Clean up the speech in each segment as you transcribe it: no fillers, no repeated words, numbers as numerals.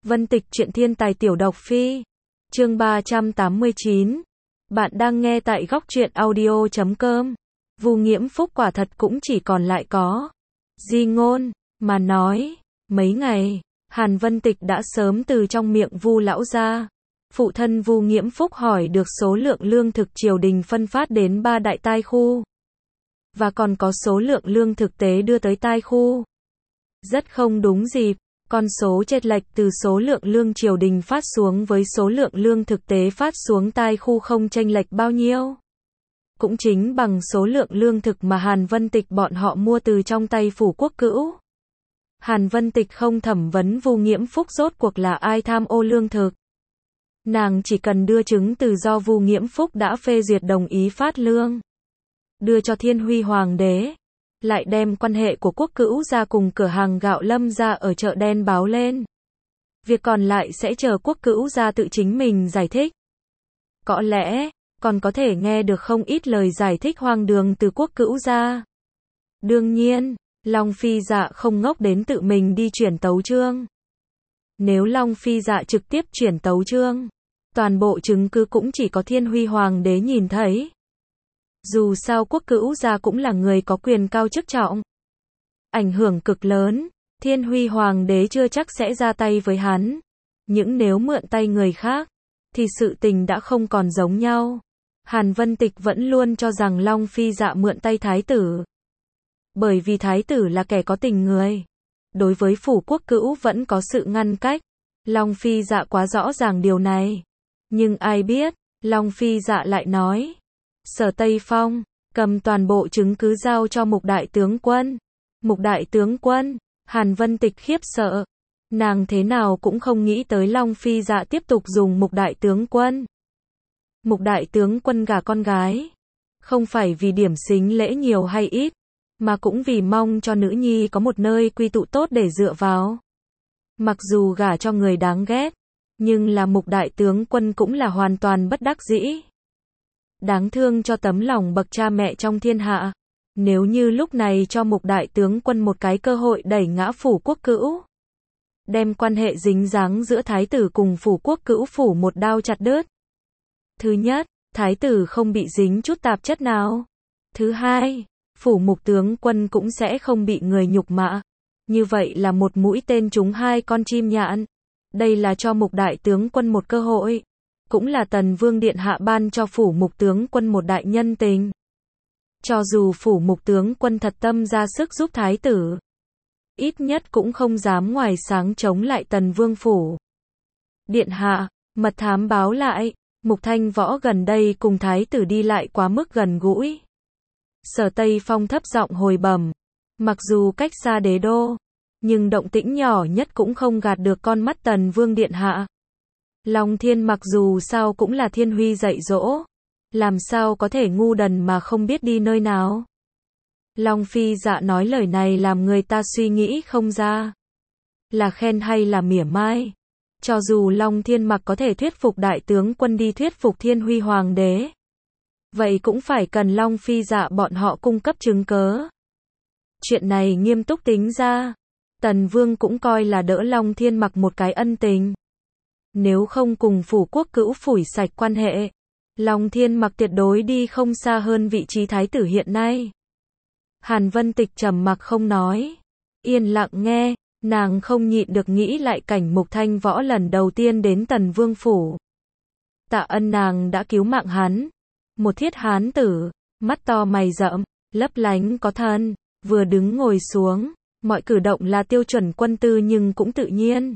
Vân Tịch truyện thiên tài tiểu độc phi. Chương 389. Bạn đang nghe tại góc truyện audio.com. Vu Nghiễm Phúc quả thật cũng chỉ còn lại có di ngôn mà nói. Mấy ngày, Hàn Vân Tịch đã sớm từ trong miệng Vu lão ra. Phụ thân Vu Nghiễm Phúc hỏi được số lượng lương thực triều đình phân phát đến 3 đại tai khu. Và còn có số lượng lương thực tế đưa tới tai khu. Rất không đúng dịp. Con số chênh lệch từ số lượng lương triều đình phát xuống với số lượng lương thực tế phát xuống tai khu không chênh lệch bao nhiêu. Cũng chính bằng số lượng lương thực mà Hàn Vân Tịch bọn họ mua từ trong tay phủ quốc cữu. Hàn Vân Tịch không thẩm vấn Vu Nghiễm Phúc rốt cuộc là ai tham ô lương thực. Nàng chỉ cần đưa chứng từ do Vu Nghiễm Phúc đã phê duyệt đồng ý phát lương. Đưa cho Thiên Huy Hoàng đế. Lại đem quan hệ của quốc cữu ra cùng cửa hàng gạo Lâm ra ở chợ đen báo lên. Việc còn lại sẽ chờ quốc cữu ra tự chính mình giải thích. Có lẽ, còn có thể nghe được không ít lời giải thích hoang đường từ quốc cữu ra. Đương nhiên, Long Phi Dạ không ngốc đến tự mình đi chuyển tấu chương. Nếu Long Phi Dạ trực tiếp chuyển tấu chương, toàn bộ chứng cứ cũng chỉ có Thiên Huy Hoàng đế nhìn thấy. Dù sao quốc cữu gia cũng là người có quyền cao chức trọng. Ảnh hưởng cực lớn, Thiên Huy Hoàng đế chưa chắc sẽ ra tay với hắn. Nhưng nếu mượn tay người khác, thì sự tình đã không còn giống nhau. Hàn Vân Tịch vẫn luôn cho rằng Long Phi Dạ mượn tay thái tử. Bởi vì thái tử là kẻ có tình người. Đối với phủ quốc cữu vẫn có sự ngăn cách. Long Phi Dạ quá rõ ràng điều này. Nhưng ai biết, Long Phi Dạ lại nói. Sở Tây Phong, cầm toàn bộ chứng cứ giao cho Mục đại tướng quân. Mục đại tướng quân, Hàn Vân Tịch khiếp sợ. Nàng thế nào cũng không nghĩ tới Long Phi Dạ tiếp tục dùng Mục đại tướng quân. Mục đại tướng quân gả con gái. Không phải vì điểm xính lễ nhiều hay ít, mà cũng vì mong cho nữ nhi có một nơi quy tụ tốt để dựa vào. Mặc dù gả cho người đáng ghét, nhưng là Mục đại tướng quân cũng là hoàn toàn bất đắc dĩ. Đáng thương cho tấm lòng bậc cha mẹ trong thiên hạ. Nếu như lúc này cho Mục đại tướng quân một cái cơ hội đẩy ngã phủ quốc cữu, đem quan hệ dính dáng giữa thái tử cùng phủ quốc cữu phủ một đao chặt đứt. Thứ nhất, thái tử không bị dính chút tạp chất nào. Thứ hai, phủ Mục tướng quân cũng sẽ không bị người nhục mạ. Như vậy là một mũi tên trúng hai con chim nhạn. Đây là cho Mục đại tướng quân một cơ hội. Cũng là Tần Vương Điện Hạ ban cho phủ Mục tướng quân một đại nhân tình. Cho dù phủ Mục tướng quân thật tâm ra sức giúp thái tử, ít nhất cũng không dám ngoài sáng chống lại Tần Vương phủ. Điện Hạ, mật thám báo lại, Mục Thanh Võ gần đây cùng thái tử đi lại quá mức gần gũi. Sở Tây Phong thấp giọng hồi bẩm, mặc dù cách xa đế đô, nhưng động tĩnh nhỏ nhất cũng không gạt được con mắt Tần Vương Điện Hạ. Long Thiên mặc dù sao cũng là Thiên Huy dạy dỗ, làm sao có thể ngu đần mà không biết đi nơi nào. Long Phi Dạ nói lời này làm người ta suy nghĩ không ra. Là khen hay là mỉa mai. Cho dù Long Thiên mặc có thể thuyết phục đại tướng quân đi thuyết phục Thiên Huy Hoàng đế, vậy cũng phải cần Long Phi Dạ bọn họ cung cấp chứng cớ. Chuyện này nghiêm túc tính ra, Tần Vương cũng coi là đỡ Long Thiên mặc một cái ân tình. Nếu không cùng phủ quốc cữu phủi sạch quan hệ, Long Thiên mặc tuyệt đối đi không xa hơn vị trí thái tử hiện nay. Hàn Vân Tịch trầm mặc không nói, yên lặng nghe, nàng không nhịn được nghĩ lại cảnh Mục Thanh Võ lần đầu tiên đến Tần Vương phủ. Tạ ân nàng đã cứu mạng hắn. Một thiết hán tử, mắt to mày rậm, lấp lánh có thân, vừa đứng ngồi xuống, mọi cử động là tiêu chuẩn quân tư nhưng cũng tự nhiên.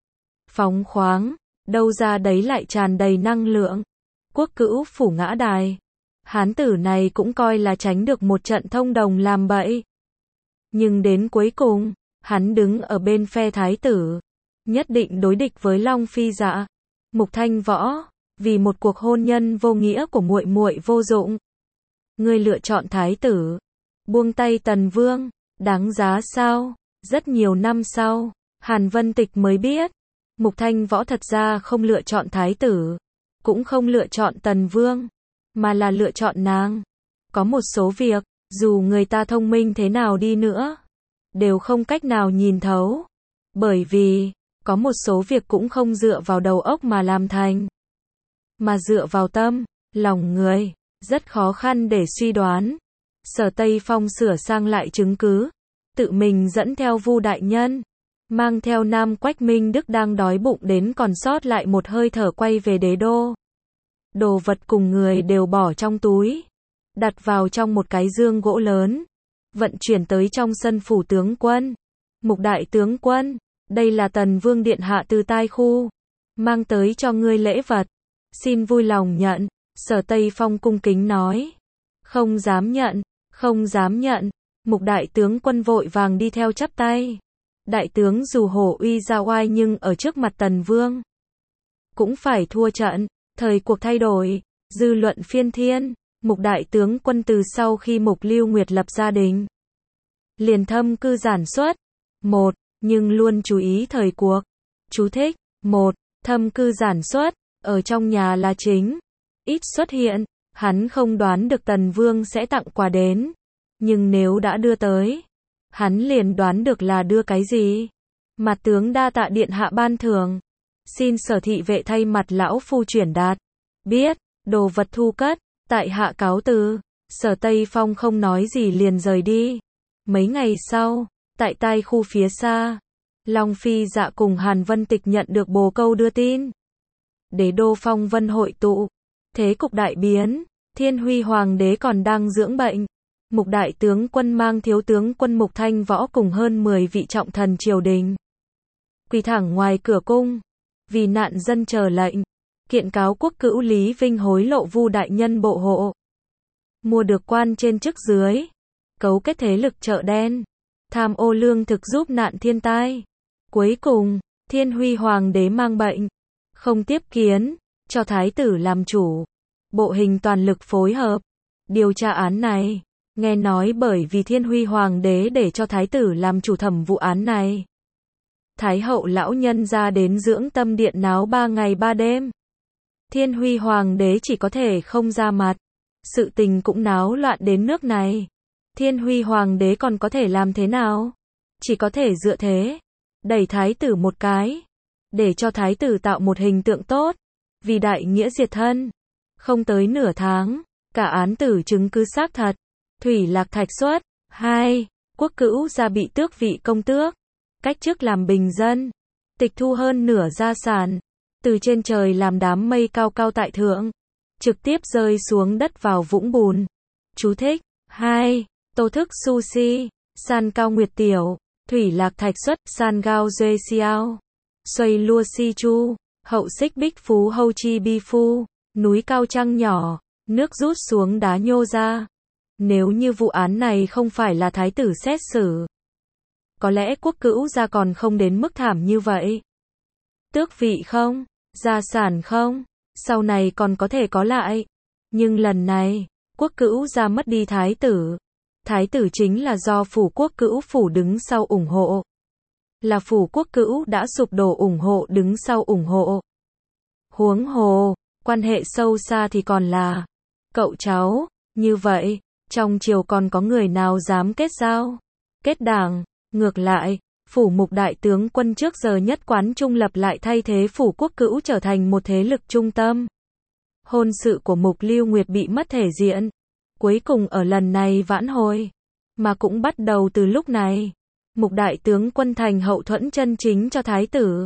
Phóng khoáng, đâu ra đấy lại tràn đầy năng lượng. Quốc cữu phủ ngã đài. Hán tử này cũng coi là tránh được một trận thông đồng làm bậy. Nhưng đến cuối cùng, hắn đứng ở bên phe thái tử, nhất định đối địch với Long Phi Dạ. Mục Thanh Võ, vì một cuộc hôn nhân vô nghĩa của muội muội vô dụng, ngươi lựa chọn thái tử, buông tay Tần Vương, đáng giá sao? Rất nhiều năm sau, Hàn Vân Tịch mới biết, Mục Thanh Võ thật ra không lựa chọn thái tử, cũng không lựa chọn Tần Vương, mà là lựa chọn nàng. Có một số việc, dù người ta thông minh thế nào đi nữa, đều không cách nào nhìn thấu. Bởi vì, Có một số việc cũng không dựa vào đầu óc mà làm thành, mà dựa vào tâm, lòng người, rất khó khăn để suy đoán. Sở Tây Phong sửa sang lại chứng cứ, tự mình dẫn theo Vu đại nhân, mang theo Nam Quách Minh Đức đang đói bụng đến còn sót lại một hơi thở quay về đế đô. Đồ vật cùng người đều bỏ trong túi, đặt vào trong một cái dương gỗ lớn, vận chuyển tới trong sân phủ tướng quân. Mục đại tướng quân, đây là Tần Vương điện hạ từ Tai Khu mang tới cho ngươi lễ vật, xin vui lòng nhận. Sở Tây Phong cung kính nói. Không dám nhận, không dám nhận. Mục đại tướng quân vội vàng đi theo chắp tay. Đại tướng dù hổ uy ra oai nhưng ở trước mặt Tần Vương cũng phải thua trận. Thời cuộc thay đổi, dư luận phiên thiên. Mục đại tướng quân từ sau khi Mục Lưu Nguyệt lập gia đình, liền thâm cư giản xuất. Một, nhưng luôn chú ý thời cuộc. Chú thích. Một, thâm cư giản xuất, ở trong nhà là chính, ít xuất hiện. Hắn không đoán được Tần Vương sẽ tặng quà đến, nhưng nếu đã đưa tới, hắn liền đoán được là đưa cái gì. Mặt tướng đa tạ điện hạ ban thưởng, xin Sở thị vệ thay mặt lão phu chuyển đạt. Biết, đồ vật thu cất, tại hạ cáo từ. Sở Tây Phong không nói gì liền rời đi. Mấy ngày sau, tại Tai Khu phía xa, Long Phi Dạ cùng Hàn Vân Tịch nhận được bồ câu đưa tin. Đế đô phong vân hội tụ, thế cục đại biến, Thiên Huy Hoàng đế còn đang dưỡng bệnh. Mục đại tướng quân mang thiếu tướng quân Mục Thanh Võ cùng hơn 10 vị trọng thần triều đình quỳ thẳng ngoài cửa cung, vì nạn dân chờ lệnh, kiện cáo quốc cữu Lý Vinh hối lộ Vu đại nhân bộ hộ, mua được quan trên chức dưới, cấu kết thế lực chợ đen, tham ô lương thực giúp nạn thiên tai. Cuối cùng, Thiên Huy Hoàng đế mang bệnh, không tiếp kiến, cho thái tử làm chủ. Bộ hình toàn lực phối hợp điều tra án này. Nghe nói bởi vì Thiên Huy Hoàng đế để cho thái tử làm chủ thẩm vụ án này, Thái hậu lão nhân ra đến dưỡng tâm điện náo 3 ngày 3 đêm. Thiên Huy Hoàng đế chỉ có thể không ra mặt. Sự tình cũng náo loạn đến nước này. Thiên Huy Hoàng đế còn có thể làm thế nào? Chỉ có thể dựa thế, đẩy thái tử một cái, để cho thái tử tạo một hình tượng tốt, vì đại nghĩa diệt thân. Không tới nửa tháng, cả án tử chứng cứ xác thật. Thủy Lạc Thạch xuất. 2. Quốc cữu gia bị tước vị công tước, cách chức làm bình dân, tịch thu hơn nửa gia sản, từ trên trời làm đám mây cao cao tại thượng, trực tiếp rơi xuống đất vào vũng bùn. Chú thích. 2. Tô thức sushi, san cao nguyệt tiểu, Thủy Lạc Thạch xuất, san gao duê xiao, xoay lua si chu, hậu xích bích phú hâu chi bi phu, núi cao trăng nhỏ, nước rút xuống đá nhô ra. Nếu như vụ án này không phải là thái tử xét xử, có lẽ quốc cữu gia còn không đến mức thảm như vậy. Tước vị không, gia sản không, sau này còn có thể có lại. Nhưng lần này, quốc cữu gia mất đi thái tử. Thái tử chính là do phủ quốc cữu phủ đứng sau ủng hộ. Là phủ quốc cữu đã sụp đổ ủng hộ đứng sau ủng hộ. Huống hồ, quan hệ sâu xa thì còn là cậu cháu. Như vậy, trong triều còn có người nào dám kết giao, kết đảng. Ngược lại, phủ Mục đại tướng quân trước giờ nhất quán trung lập lại thay thế phủ quốc cữu trở thành một thế lực trung tâm. Hôn sự của Mục Lưu Nguyệt bị mất thể diện, cuối cùng ở lần này vãn hồi, mà cũng bắt đầu từ lúc này. Mục đại tướng quân thành hậu thuẫn chân chính cho thái tử.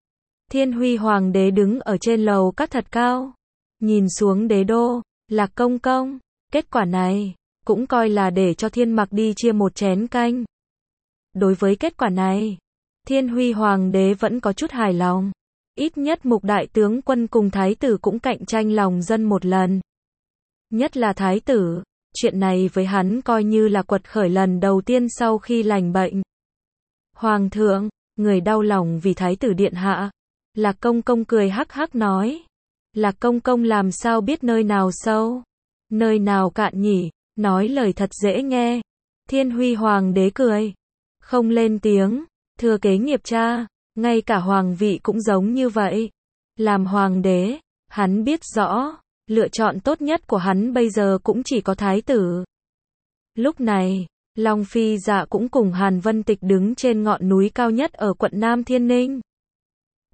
Thiên Huy Hoàng đế đứng ở trên lầu các thật cao, nhìn xuống đế đô, Lạc công công. Kết quả này cũng coi là để cho Thiên Mặc đi chia một chén canh. Đối với kết quả này, Thiên Huy Hoàng đế vẫn có chút hài lòng. Ít nhất Mục đại tướng quân cùng thái tử cũng cạnh tranh lòng dân một lần. Nhất là thái tử, chuyện này với hắn coi như là quật khởi lần đầu tiên sau khi lành bệnh. Hoàng thượng, người đau lòng vì thái tử điện hạ. Lạc công công cười hắc hắc nói. Lạc công công làm sao biết nơi nào sâu, nơi nào cạn nhỉ, nói lời thật dễ nghe. Thiên Huy Hoàng đế cười, không lên tiếng, thừa kế nghiệp cha, ngay cả hoàng vị cũng giống như vậy. Làm hoàng đế, hắn biết rõ, lựa chọn tốt nhất của hắn bây giờ cũng chỉ có thái tử. Lúc này, Long Phi Dạ cũng cùng Hàn Vân Tịch đứng trên ngọn núi cao nhất ở quận Nam Thiên Ninh.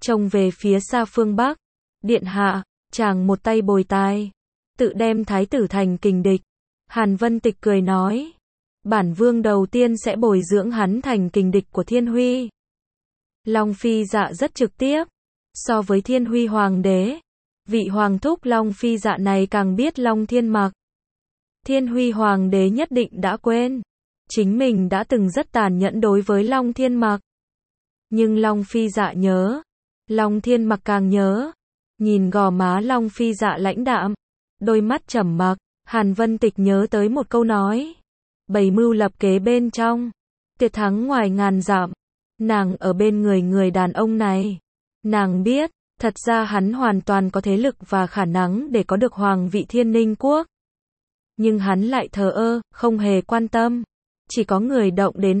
trông về phía xa phương Bắc. Điện hạ, chàng một tay bồi tài, tự đem thái tử thành kình địch. Hàn Vân Tịch cười nói, bản vương đầu tiên sẽ bồi dưỡng hắn thành kình địch của Thiên Huy. Long Phi Dạ rất trực tiếp, so với Thiên Huy hoàng đế, vị hoàng thúc Long Phi Dạ này càng biết Long Thiên Mặc. Thiên Huy hoàng đế nhất định đã quên, chính mình đã từng rất tàn nhẫn đối với Long Thiên Mặc. Nhưng Long Phi Dạ nhớ, Long Thiên Mặc càng nhớ. Nhìn gò má Long Phi Dạ lãnh đạm, đôi mắt trầm mặc, Hàn Vân Tịch nhớ tới một câu nói, bày mưu lập kế bên trong, tuyệt thắng ngoài ngàn dặm. Nàng ở bên người đàn ông này, nàng biết, thật ra hắn hoàn toàn có thế lực và khả năng để có được hoàng vị Thiên Ninh quốc. Nhưng hắn lại thờ ơ, không hề quan tâm. Chỉ có người động đến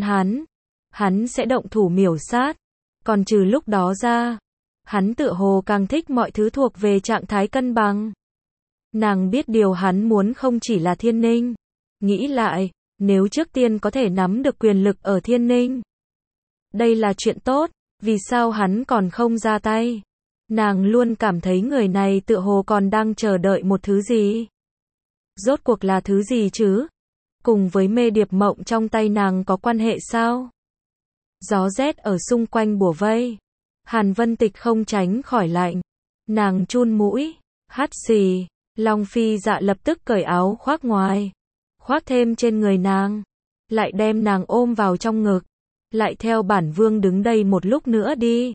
hắn sẽ động thủ miểu sát. Còn trừ lúc đó ra, hắn tựa hồ càng thích mọi thứ thuộc về trạng thái cân bằng. Nàng biết điều hắn muốn không chỉ là Thiên Ninh. Nghĩ lại, nếu trước tiên có thể nắm được quyền lực ở Thiên Ninh, đây là chuyện tốt, vì sao hắn còn không ra tay? Nàng luôn cảm thấy người này tựa hồ còn đang chờ đợi một thứ gì. Rốt cuộc là thứ gì chứ? Cùng với mê điệp mộng trong tay nàng có quan hệ sao? Gió rét ở xung quanh bủa vây. Hàn Vân Tịch không tránh khỏi lạnh. Nàng chun mũi, hắt xì. Long Phi Dạ lập tức cởi áo khoác ngoài, khoác thêm trên người nàng, lại đem nàng ôm vào trong ngực. Lại theo bản vương đứng đây một lúc nữa đi.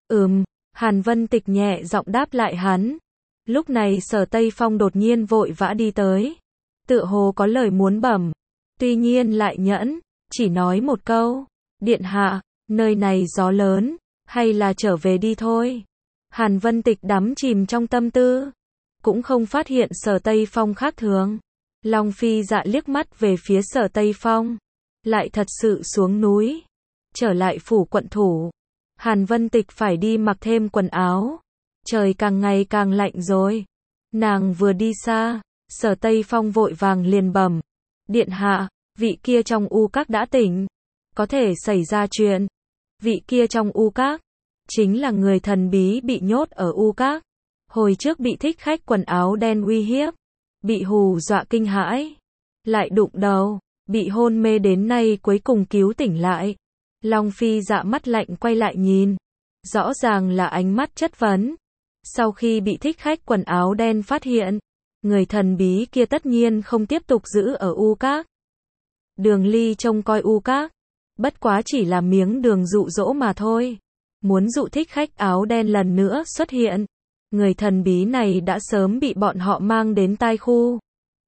Hàn Vân Tịch nhẹ giọng đáp lại hắn. Lúc này Sở Tây Phong đột nhiên vội vã đi tới, tựa hồ có lời muốn bẩm, tuy nhiên lại nhẫn, chỉ nói một câu, điện hạ, nơi này gió lớn, hay là trở về đi thôi. Hàn Vân Tịch đắm chìm trong tâm tư, cũng không phát hiện Sở Tây Phong khác thường. Long Phi Dạ liếc mắt về phía Sở Tây Phong, lại thật sự xuống núi, trở lại phủ quận thủ. Hàn Vân Tịch phải đi mặc thêm quần áo, trời càng ngày càng lạnh rồi. Nàng vừa đi xa, Sở Tây Phong vội vàng liền bẩm, điện hạ, vị kia trong u các đã tỉnh, có thể xảy ra chuyện. Vị kia trong u các, chính là người thần bí bị nhốt ở u các, hồi trước bị thích khách quần áo đen uy hiếp, bị hù dọa kinh hãi, lại đụng đầu, bị hôn mê đến nay cuối cùng cứu tỉnh lại. Long Phi Dạ mắt lạnh quay lại nhìn, rõ ràng là ánh mắt chất vấn. Sau khi bị thích khách quần áo đen phát hiện, người thần bí kia tất nhiên không tiếp tục giữ ở u các. Đường Ly trông coi u các, bất quá chỉ là miếng đường dụ dỗ mà thôi. Muốn dụ thích khách áo đen lần nữa xuất hiện, người thần bí này đã sớm bị bọn họ mang đến tai khu.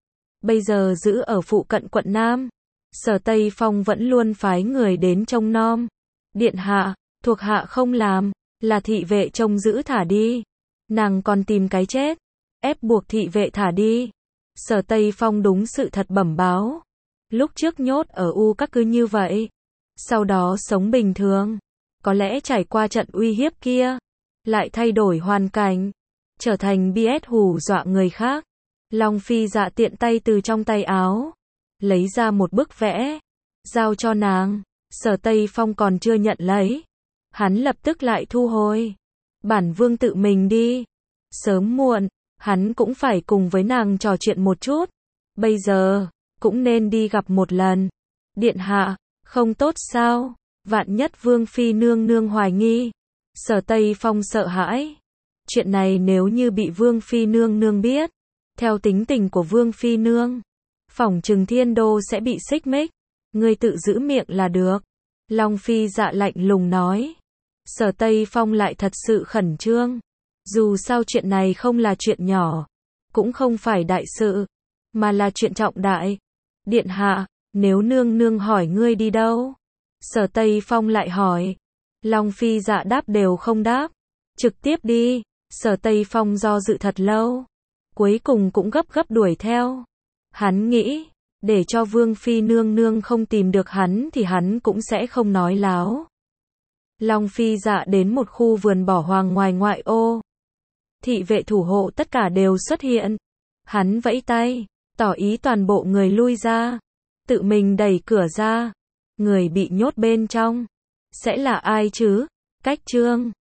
Bây giờ giữ ở phụ cận quận Nam. Sở Tây Phong vẫn luôn phái người đến trông nom. Điện hạ, thuộc hạ không làm, là thị vệ trông giữ thả đi. Nàng còn tìm cái chết, ép buộc thị vệ thả đi. Sở Tây Phong đúng sự thật bẩm báo. Lúc trước nhốt ở u các cứ như vậy, sau đó sống bình thường. Có lẽ trải qua trận uy hiếp kia, lại thay đổi hoàn cảnh, trở thành BS hù dọa người khác. Long Phi Dạ tiện tay từ trong tay áo lấy ra một bức vẽ, giao cho nàng. Sở Tây Phong còn chưa nhận lấy, hắn lập tức lại thu hồi. Bản vương tự mình đi, sớm muộn, hắn cũng phải cùng với nàng trò chuyện một chút. Bây giờ, cũng nên đi gặp một lần. Điện hạ, không tốt sao? Vạn nhất Vương Phi nương nương hoài nghi. Sở Tây Phong sợ hãi. Chuyện này nếu như bị Vương Phi nương nương biết, theo tính tình của Vương Phi nương, phỏng chừng Thiên Đô sẽ bị xích mích. Ngươi tự giữ miệng là được. Long Phi Dạ lạnh lùng nói. Sở Tây Phong lại thật sự khẩn trương. Dù sao chuyện này không là chuyện nhỏ, cũng không phải đại sự, mà là chuyện trọng đại. Điện hạ, nếu nương nương hỏi ngươi đi đâu? Sở Tây Phong lại hỏi. Long Phi Dạ đáp đều không đáp. Trực tiếp đi. Sở Tây Phong do dự thật lâu, cuối cùng cũng gấp gấp đuổi theo. Hắn nghĩ, để cho Vương Phi nương nương không tìm được hắn thì hắn cũng sẽ không nói láo. Long Phi Dạ đến một khu vườn bỏ hoang ngoài ngoại ô. Thị vệ thủ hộ tất cả đều xuất hiện. Hắn vẫy tay, tỏ ý toàn bộ người lui ra. Tự mình đẩy cửa ra. Người bị nhốt bên trong sẽ là ai chứ? Cách chương